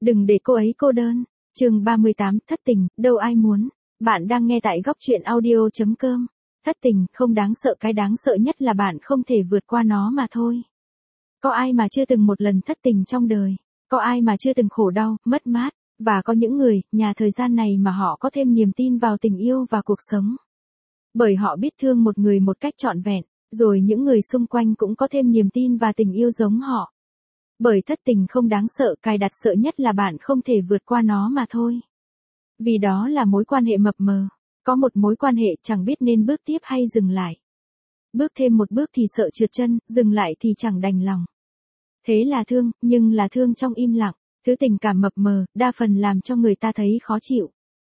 đừng để cô ấy cô đơn. Chương 38, thất tình, đâu ai muốn. Bạn đang nghe tại góc truyện audio.com. Thất tình không đáng sợ, cái đáng sợ nhất là bạn không thể vượt qua nó mà thôi. Có ai mà chưa từng một lần thất tình trong đời? Có ai mà chưa từng khổ đau, mất mát? Và có những người, nhà thời gian này mà họ có thêm niềm tin vào tình yêu và cuộc sống. Bởi họ biết thương một người một cách trọn vẹn, rồi những người xung quanh cũng có thêm niềm tin và tình yêu giống họ. Bởi thất tình không đáng sợ, cái đáng sợ nhất là bạn không thể vượt qua nó mà thôi. Vì đó là mối quan hệ mập mờ. Có một mối quan hệ chẳng biết nên bước tiếp hay dừng lại. Bước thêm một bước thì sợ trượt chân, dừng lại thì chẳng đành lòng. Thế là thương, nhưng là thương trong im lặng. Thứ tình cảm mập mờ, đa phần làm cho người ta thấy khó chịu.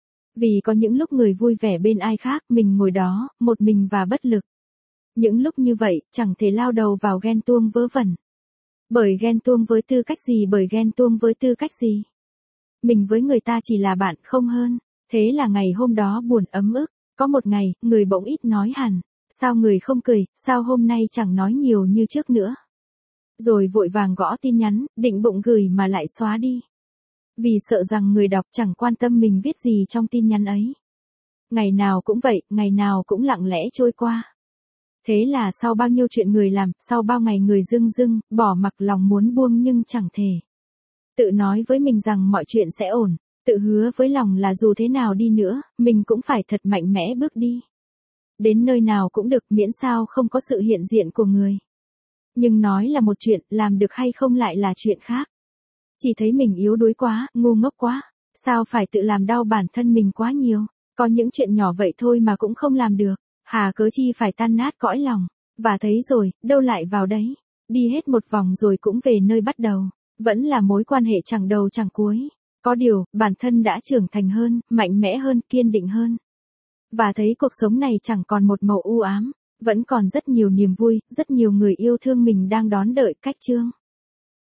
Vì có những lúc người vui vẻ bên ai khác, mình ngồi đó, một mình và bất lực. Những lúc như vậy, chẳng thể lao đầu vào ghen tuông vớ vẩn. Bởi ghen tuông với tư cách gì? Bởi ghen tuông với tư cách gì? Mình với người ta chỉ là bạn không hơn. Thế là ngày hôm đó buồn ấm ức. Có một ngày, người bỗng ít nói hẳn. Sao người không cười, sao hôm nay chẳng nói nhiều như trước nữa? Rồi vội vàng gõ tin nhắn, định bụng gửi mà lại xóa đi. Vì sợ rằng người đọc chẳng quan tâm mình viết gì trong tin nhắn ấy. Ngày nào cũng vậy, ngày nào cũng lặng lẽ trôi qua. Thế là sau bao nhiêu chuyện người làm, sau bao ngày người dưng dưng, bỏ mặc lòng muốn buông nhưng chẳng thể. Tự nói với mình rằng mọi chuyện sẽ ổn, tự hứa với lòng là dù thế nào đi nữa, mình cũng phải thật mạnh mẽ bước đi. Đến nơi nào cũng được, miễn sao không có sự hiện diện của người. Nhưng nói là một chuyện, làm được hay không lại là chuyện khác. Chỉ thấy mình yếu đuối quá, ngu ngốc quá, sao phải tự làm đau bản thân mình quá nhiều, có những chuyện nhỏ vậy thôi mà cũng không làm được, hà cớ chi phải tan nát cõi lòng, và thấy rồi, đâu lại vào đấy, đi hết một vòng rồi cũng về nơi bắt đầu, vẫn là mối quan hệ chẳng đầu chẳng cuối, có điều, bản thân đã trưởng thành hơn, mạnh mẽ hơn, kiên định hơn. Và thấy cuộc sống này chẳng còn một màu u ám, vẫn còn rất nhiều niềm vui, rất nhiều người yêu thương mình đang đón đợi cách chương.